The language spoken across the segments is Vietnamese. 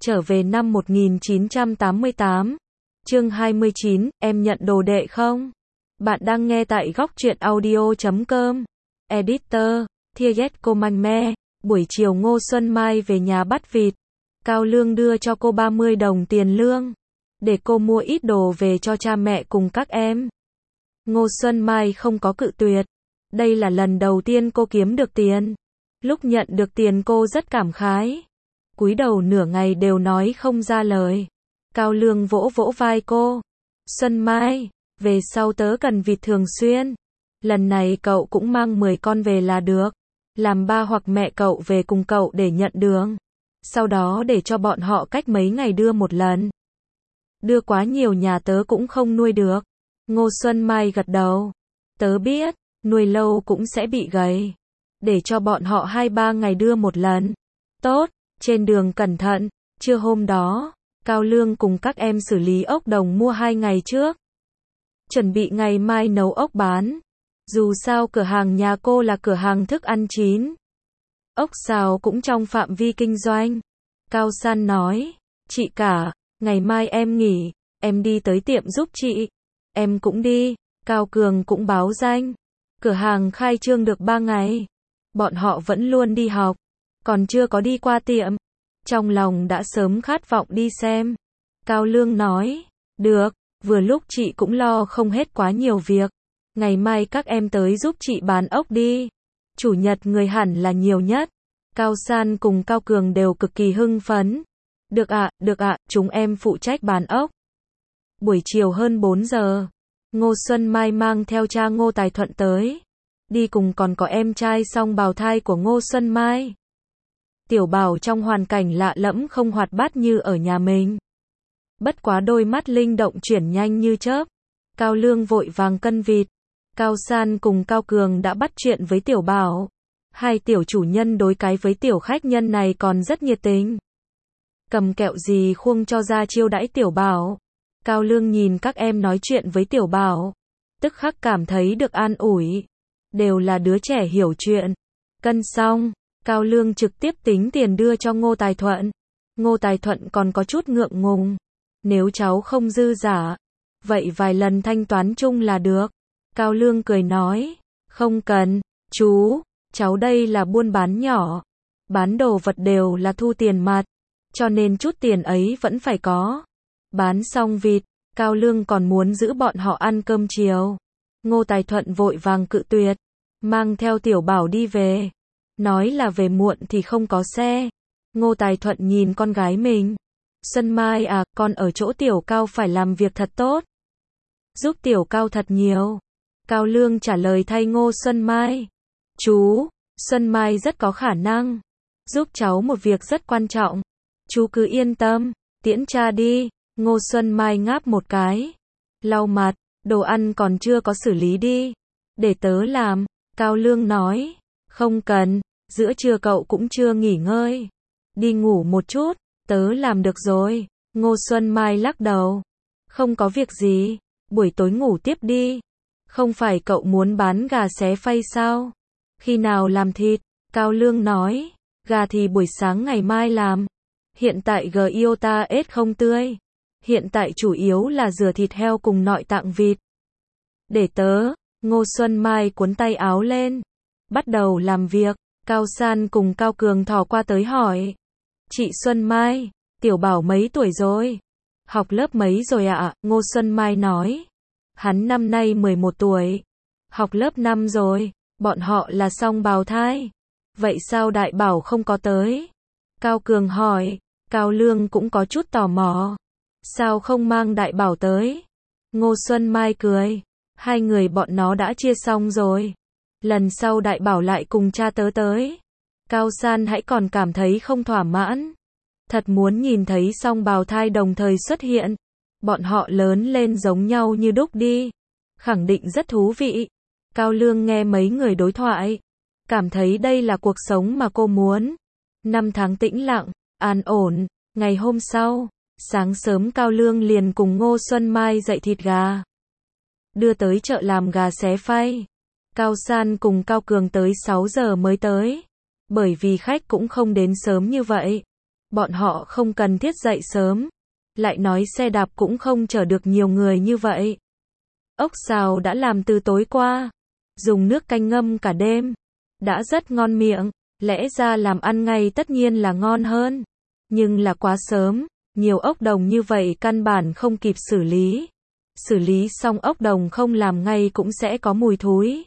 Trở về năm 1988. Chương 29, em nhận đồ đệ không? Bạn đang nghe tại góc truyện audio.com. Editor, Thiaget Comangme. Buổi chiều Ngô Xuân Mai về nhà bắt vịt. Cao Lương đưa cho cô 30 đồng tiền lương, để cô mua ít đồ về cho cha mẹ cùng các em. Ngô Xuân Mai không có cự tuyệt. Đây là lần đầu tiên cô kiếm được tiền. Lúc nhận được tiền cô rất cảm khái. Cúi đầu nửa ngày đều nói không ra lời. Cao Lương vỗ vỗ vai cô. Xuân Mai, về sau tớ cần vịt thường xuyên. Lần này cậu cũng mang 10 con về là được. Làm ba hoặc mẹ cậu về cùng cậu để nhận đường. Sau đó để cho bọn họ cách mấy ngày đưa một lần. Đưa quá nhiều nhà tớ cũng không nuôi được. Ngô Xuân Mai gật đầu. Tớ biết, nuôi lâu cũng sẽ bị gầy. Để cho bọn họ 2-3 ngày đưa một lần. Tốt, trên đường cẩn thận. Trưa hôm đó, Cao Lương cùng các em xử lý ốc đồng mua 2 ngày trước. Chuẩn bị ngày mai nấu ốc bán. Dù sao cửa hàng nhà cô là cửa hàng thức ăn chín. Ốc xào cũng trong phạm vi kinh doanh. Cao San nói, chị cả, ngày mai em nghỉ, em đi tới tiệm giúp chị. Em cũng đi. Cao Cường cũng báo danh. Cửa hàng khai trương được 3 ngày. Bọn họ vẫn luôn đi học, còn chưa có đi qua tiệm. Trong lòng đã sớm khát vọng đi xem. Cao Lương nói, được, vừa lúc chị cũng lo không hết quá nhiều việc. Ngày mai các em tới giúp chị bán ốc đi. Chủ nhật người hẳn là nhiều nhất. Cao San cùng Cao Cường đều cực kỳ hưng phấn. Được ạ, chúng em phụ trách bán ốc. Buổi chiều hơn 4 giờ, Ngô Xuân Mai mang theo cha Ngô Tài Thuận tới. Đi cùng còn có em trai song bào thai của Ngô Xuân Mai. Tiểu Bảo trong hoàn cảnh lạ lẫm không hoạt bát như ở nhà mình. Bất quá đôi mắt linh động chuyển nhanh như chớp. Cao Lương vội vàng cân vịt. Cao San cùng Cao Cường đã bắt chuyện với Tiểu Bảo. Hai tiểu chủ nhân đối cái với tiểu khách nhân này còn rất nhiệt tình. Cầm kẹo gì khuông cho ra chiêu đãi Tiểu Bảo. Cao Lương nhìn các em nói chuyện với Tiểu Bảo, tức khắc cảm thấy được an ủi. Đều là đứa trẻ hiểu chuyện. Cân xong, Cao Lương trực tiếp tính tiền đưa cho Ngô Tài Thuận. Ngô Tài Thuận còn có chút ngượng ngùng. Nếu cháu không dư giả, vậy vài lần thanh toán chung là được. Cao Lương cười nói, không cần, chú, cháu đây là buôn bán nhỏ. Bán đồ vật đều là thu tiền mặt, cho nên chút tiền ấy vẫn phải có. Bán xong vịt, Cao Lương còn muốn giữ bọn họ ăn cơm chiều. Ngô Tài Thuận vội vàng cự tuyệt, mang theo Tiểu Bảo đi về. Nói là về muộn thì không có xe. Ngô Tài Thuận nhìn con gái mình. Xuân Mai à, con ở chỗ Tiểu Cao phải làm việc thật tốt. Giúp Tiểu Cao thật nhiều. Cao Lương trả lời thay Ngô Xuân Mai. Chú, Xuân Mai rất có khả năng. Giúp cháu một việc rất quan trọng. Chú cứ yên tâm, tiễn cha đi. Ngô Xuân Mai ngáp một cái. Lau mặt, đồ ăn còn chưa có xử lý đi. Để tớ làm. Cao Lương nói. Không cần, giữa trưa cậu cũng chưa nghỉ ngơi. Đi ngủ một chút, tớ làm được rồi. Ngô Xuân Mai lắc đầu. Không có việc gì, buổi tối ngủ tiếp đi. Không phải cậu muốn bán gà xé phay sao? Khi nào làm thịt? Cao Lương nói. Gà thì buổi sáng ngày mai làm. Hiện tại Giota ết không tươi. Hiện tại chủ yếu là rửa thịt heo cùng nội tạng vịt. Để tớ. Ngô Xuân Mai cuốn tay áo lên. Bắt đầu làm việc. Cao San cùng Cao Cường thò qua tới hỏi. Chị Xuân Mai, Tiểu Bảo mấy tuổi rồi? Học lớp mấy rồi ạ? Ngô Xuân Mai nói. Hắn năm nay 11 tuổi. Học lớp 5 rồi. Bọn họ là song bào thai. Vậy sao Đại Bảo không có tới? Cao Cường hỏi. Cao Lương cũng có chút tò mò. Sao không mang Đại Bảo tới? Ngô Xuân Mai cười. Hai người bọn nó đã chia xong rồi. Lần sau Đại Bảo lại cùng cha tớ tới. Cao San hãy còn cảm thấy không thỏa mãn. Thật muốn nhìn thấy song bào thai đồng thời xuất hiện. Bọn họ lớn lên giống nhau như đúc đi. Khẳng định rất thú vị. Cao Lương nghe mấy người đối thoại. Cảm thấy đây là cuộc sống mà cô muốn. 5 tháng tĩnh lặng, an ổn. Ngày hôm sau, sáng sớm Cao Lương liền cùng Ngô Xuân Mai dậy thịt gà. Đưa tới chợ làm gà xé phay. Cao San cùng Cao Cường tới 6 giờ mới tới. Bởi vì khách cũng không đến sớm như vậy. Bọn họ không cần thiết dậy sớm. Lại nói xe đạp cũng không chở được nhiều người như vậy. Ốc xào đã làm từ tối qua. Dùng nước canh ngâm cả đêm. Đã rất ngon miệng. Lẽ ra làm ăn ngay tất nhiên là ngon hơn. Nhưng là quá sớm. Nhiều ốc đồng như vậy căn bản không kịp xử lý. Xử lý xong ốc đồng không làm ngay cũng sẽ có mùi thúi.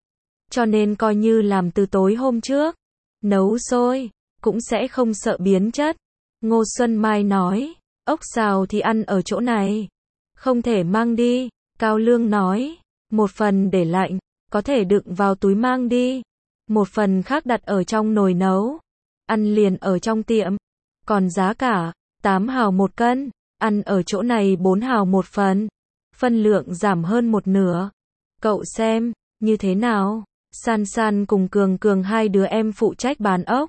Cho nên coi như làm từ tối hôm trước. Nấu sôi. Cũng sẽ không sợ biến chất. Ngô Xuân Mai nói. Ốc xào thì ăn ở chỗ này. Không thể mang đi. Cao Lương nói. Một phần để lạnh. Có thể đựng vào túi mang đi. Một phần khác đặt ở trong nồi nấu. Ăn liền ở trong tiệm. Còn giá cả, 8 hào một cân. Ăn ở chỗ này 4 hào một phần. Phân lượng giảm hơn một nửa. Cậu xem, như thế nào? San San cùng Cường Cường hai đứa em phụ trách bán ốc.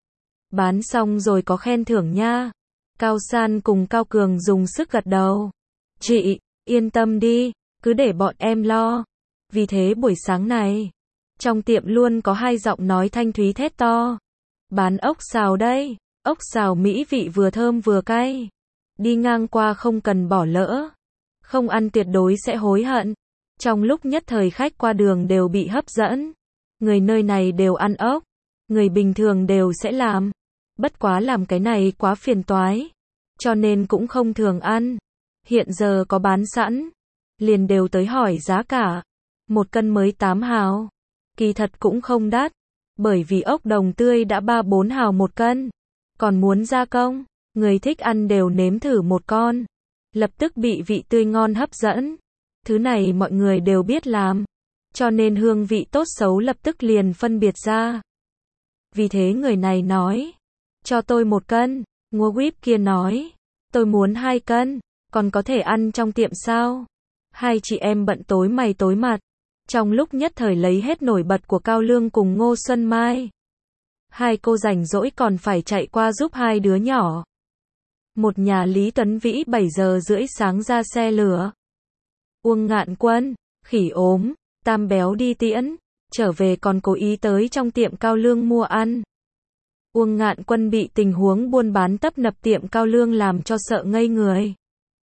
Bán xong rồi có khen thưởng nha. Cao San cùng Cao Cường dùng sức gật đầu. Chị, yên tâm đi, cứ để bọn em lo. Vì thế buổi sáng này, trong tiệm luôn có hai giọng nói thanh thúy thét to. Bán ốc xào đây, ốc xào mỹ vị vừa thơm vừa cay. Đi ngang qua không cần bỏ lỡ. Không ăn tuyệt đối sẽ hối hận. Trong lúc nhất thời khách qua đường đều bị hấp dẫn. Người nơi này đều ăn ốc. Người bình thường đều sẽ làm. Bất quá làm cái này quá phiền toái. Cho nên cũng không thường ăn. Hiện giờ có bán sẵn. Liền đều tới hỏi giá cả. Một cân mới 8 hào. Kỳ thật cũng không đắt. Bởi vì ốc đồng tươi đã 3-4 hào một cân. Còn muốn gia công, người thích ăn đều nếm thử một con. Lập tức bị vị tươi ngon hấp dẫn. Thứ này mọi người đều biết làm. Cho nên hương vị tốt xấu lập tức liền phân biệt ra. Vì thế người này nói. Cho tôi 1 cân. Ngô Quýp kia nói. Tôi muốn 2 cân. Còn có thể ăn trong tiệm sao? Hai chị em bận tối mày tối mặt. Trong lúc nhất thời lấy hết nổi bật của Cao Lương cùng Ngô Xuân Mai. Hai cô rảnh rỗi còn phải chạy qua giúp hai đứa nhỏ. Một nhà Lý Tuấn Vĩ 7 giờ rưỡi sáng ra xe lửa. Uông Ngạn Quân, Khỉ ốm, Tam Béo đi tiễn. Trở về còn cố ý tới trong tiệm Cao Lương mua ăn. Uông Ngạn Quân bị tình huống buôn bán tấp nập tiệm Cao Lương làm cho sợ ngây người.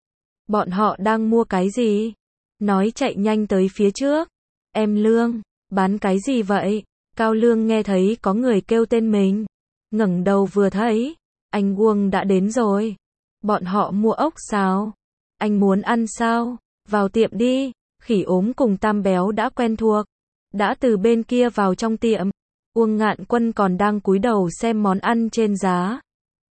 Bọn họ đang mua cái gì? Nói chạy nhanh tới phía trước. Em Lương, bán cái gì vậy? Cao Lương nghe thấy có người kêu tên mình. Ngẩng đầu vừa thấy. Anh Uông đã đến rồi. Bọn họ mua ốc xào. Anh muốn ăn sao? Vào tiệm đi. Khỉ ốm cùng Tam Béo đã quen thuộc. Đã từ bên kia vào trong tiệm. Uông Ngạn Quân còn đang cúi đầu xem món ăn trên giá.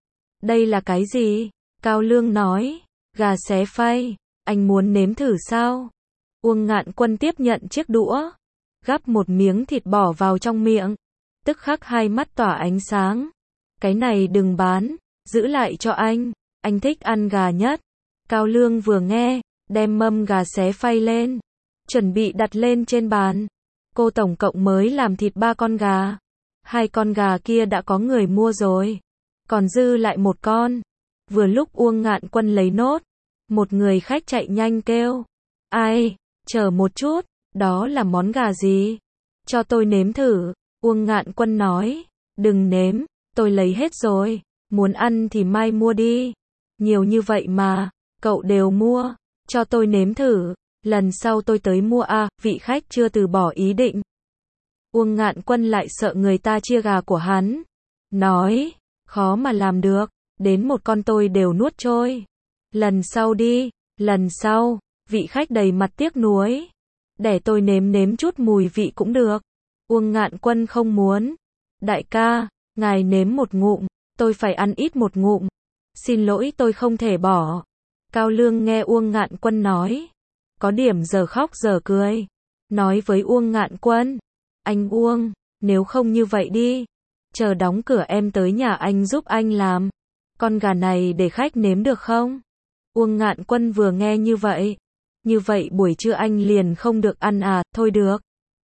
Đây là cái gì? Cao Lương nói. Gà xé phay. Anh muốn nếm thử sao? Uông Ngạn Quân tiếp nhận chiếc đũa. Gắp một miếng thịt bỏ vào trong miệng. Tức khắc hai mắt tỏa ánh sáng. Cái này đừng bán. Giữ lại cho anh. Anh thích ăn gà nhất. Cao Lương vừa nghe. Đem mâm gà xé phay lên. Chuẩn bị đặt lên trên bàn. Cô tổng cộng mới làm thịt 3 con gà. 2 con gà kia đã có người mua rồi. Còn dư lại 1 con. Vừa lúc Uông Ngạn Quân lấy nốt. Một người khách chạy nhanh kêu. Ai? Chờ một chút. Đó là món gà gì? Cho tôi nếm thử. Uông Ngạn Quân nói. Đừng nếm. Tôi lấy hết rồi. Muốn ăn thì mai mua đi. Nhiều như vậy mà. Cậu đều mua. Cho tôi nếm thử. Lần sau tôi tới mua vị khách chưa từ bỏ ý định. Uông Ngạn Quân lại sợ người ta chia gà của hắn. Nói, khó mà làm được, đến một con tôi đều nuốt trôi. Lần sau đi, lần sau, vị khách đầy mặt tiếc nuối. Để tôi nếm chút mùi vị cũng được. Uông Ngạn Quân không muốn. Đại ca, ngài nếm một ngụm, tôi phải ăn ít một ngụm. Xin lỗi tôi không thể bỏ. Cao Lương nghe Uông Ngạn Quân nói. Có điểm giờ khóc giờ cười. Nói với Uông Ngạn Quân. Anh Uông, nếu không như vậy đi. Chờ đóng cửa em tới nhà anh giúp anh làm. Con gà này để khách nếm được không? Uông Ngạn Quân vừa nghe như vậy. Như vậy buổi trưa anh liền không được ăn à, thôi được.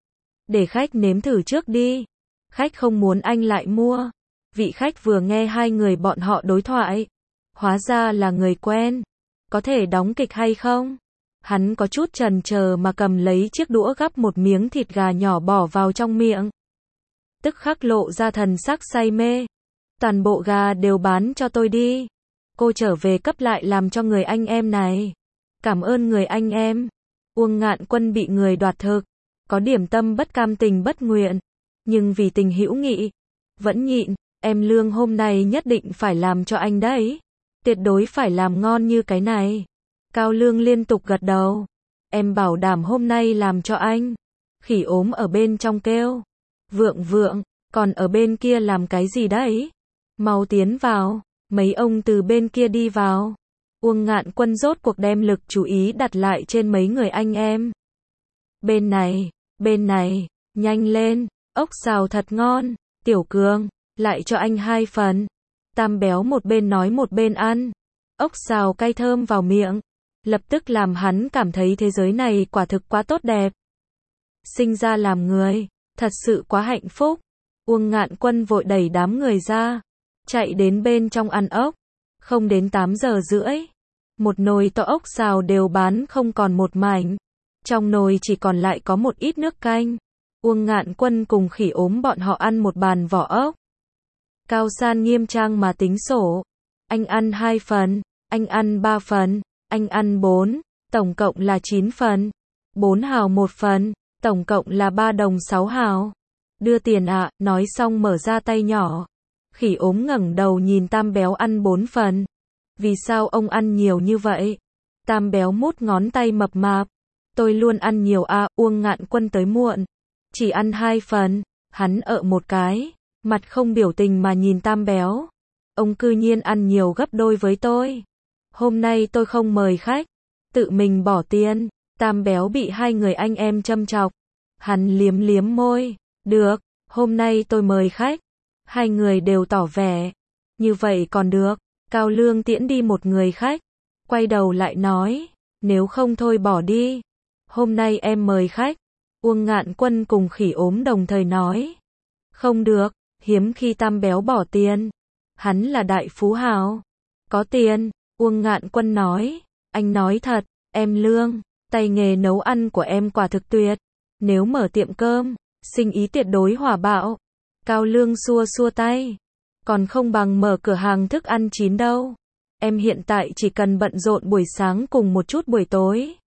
Để khách nếm thử trước đi. Khách không muốn anh lại mua. Vị khách vừa nghe hai người bọn họ đối thoại. Hóa ra là người quen. Có thể đóng kịch hay không? Hắn có chút chần chờ mà cầm lấy chiếc đũa gắp một miếng thịt gà nhỏ bỏ vào trong miệng. Tức khắc lộ ra thần sắc say mê. Toàn bộ gà đều bán cho tôi đi. Cô trở về cấp lại làm cho người anh em này. Cảm ơn người anh em. Uông Ngạn Quân bị người đoạt thực, có điểm tâm bất cam tình bất nguyện, nhưng vì tình hữu nghị, vẫn nhịn. Em Lương hôm nay nhất định phải làm cho anh đấy. Tuyệt đối phải làm ngon như cái này. Cao Lương liên tục gật đầu. Em bảo đảm hôm nay làm cho anh. Khỉ ốm ở bên trong kêu. Vượng vượng, còn ở bên kia làm cái gì đấy? Mau tiến vào. Mấy ông từ bên kia đi vào. Uông Ngạn Quân rốt cuộc đem lực chú ý đặt lại trên mấy người anh em. Bên này, nhanh lên, ốc xào thật ngon. Tiểu Cường, lại cho anh 2 phần. Tam Béo một bên nói một bên ăn. Ốc xào cay thơm vào miệng, lập tức làm hắn cảm thấy thế giới này quả thực quá tốt đẹp. Sinh ra làm người, thật sự quá hạnh phúc. Uông Ngạn Quân vội đẩy đám người ra, chạy đến bên trong ăn ốc. Không đến 8 giờ rưỡi, một nồi to ốc xào đều bán không còn một mảnh. Trong nồi chỉ còn lại có một ít nước canh. Uông Ngạn Quân cùng Khỉ ốm bọn họ ăn một bàn vỏ ốc. Cao San nghiêm trang mà tính sổ. Anh ăn 2 phần, anh ăn 3 phần, anh ăn 4, tổng cộng là 9 phần. 4 hào 1 phần, tổng cộng là 3 đồng 6 hào. Đưa tiền ạ, nói xong mở ra tay nhỏ. Khỉ ốm ngẩng đầu nhìn Tam Béo ăn 4 phần. Vì sao ông ăn nhiều như vậy? Tam Béo mút ngón tay mập mạp. Tôi luôn ăn nhiều à, Uông Ngạn Quân tới muộn. Chỉ ăn 2 phần, hắn ợ một cái, mặt không biểu tình mà nhìn Tam Béo. Ông cư nhiên ăn nhiều gấp đôi với tôi. Hôm nay tôi không mời khách, tự mình bỏ tiền. Tam Béo bị hai người anh em châm chọc. Hắn liếm liếm môi. Được, hôm nay tôi mời khách. Hai người đều tỏ vẻ. Như vậy còn được. Cao Lương tiễn đi một người khách. Quay đầu lại nói. Nếu không thôi bỏ đi. Hôm nay em mời khách. Uông Ngạn Quân cùng Khỉ ốm đồng thời nói. Không được, hiếm khi Tam Béo bỏ tiền. Hắn là đại phú hào. Có tiền, Uông Ngạn Quân nói. Anh nói thật, em Lương, tay nghề nấu ăn của em quả thực tuyệt. Nếu mở tiệm cơm, sinh ý tuyệt đối hỏa bạo. Cao Lương xua xua tay. Còn không bằng mở cửa hàng thức ăn chín đâu. Em hiện tại chỉ cần bận rộn buổi sáng cùng một chút buổi tối.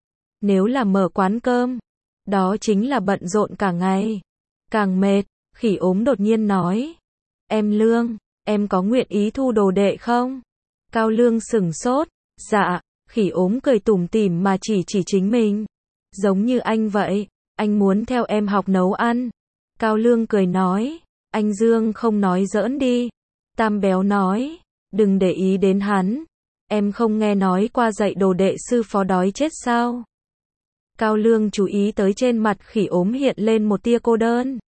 Nếu là mở quán cơm, đó chính là bận rộn cả ngày. Càng mệt, Khỉ ốm đột nhiên nói. Em Lương, em có nguyện ý thu đồ đệ không? Cao Lương sửng sốt. Dạ, Khỉ ốm cười tủm tỉm mà chỉ chính mình. Giống như anh vậy, anh muốn theo em học nấu ăn. Cao Lương cười nói. Anh Dương không nói giỡn đi. Tam Béo nói. Đừng để ý đến hắn. Em không nghe nói qua dạy đồ đệ sư phó đói chết sao? Cao Lương chú ý tới trên mặt Khỉ ốm hiện lên một tia cô đơn.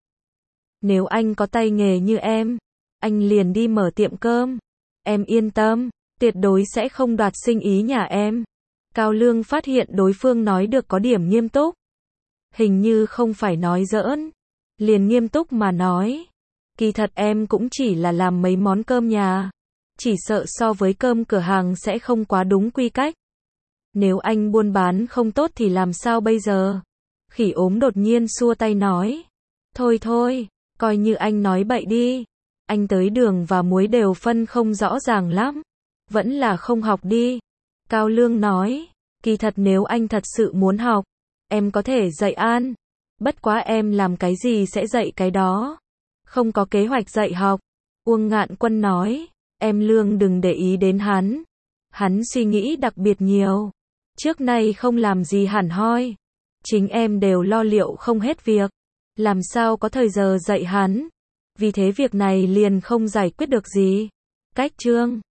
Nếu anh có tay nghề như em, anh liền đi mở tiệm cơm. Em yên tâm, tuyệt đối sẽ không đoạt sinh ý nhà em. Cao Lương phát hiện đối phương nói được có điểm nghiêm túc. Hình như không phải nói giỡn. Liền nghiêm túc mà nói. Kỳ thật em cũng chỉ là làm mấy món cơm nhà. Chỉ sợ so với cơm cửa hàng sẽ không quá đúng quy cách. Nếu anh buôn bán không tốt thì làm sao bây giờ? Khỉ ốm đột nhiên xua tay nói. Thôi thôi, coi như anh nói bậy đi. Anh tới đường và muối đều phân không rõ ràng lắm. Vẫn là không học đi. Cao Lương nói. Kỳ thật nếu anh thật sự muốn học, em có thể dạy ăn. Bất quá em làm cái gì sẽ dạy cái đó. Không có kế hoạch dạy học. Uông Ngạn Quân nói. Em Lương đừng để ý đến hắn. Hắn suy nghĩ đặc biệt nhiều. Trước nay không làm gì hẳn hoi. Chính em đều lo liệu không hết việc. Làm sao có thời giờ dạy hắn. Vì thế việc này liền không giải quyết được gì. Cách chương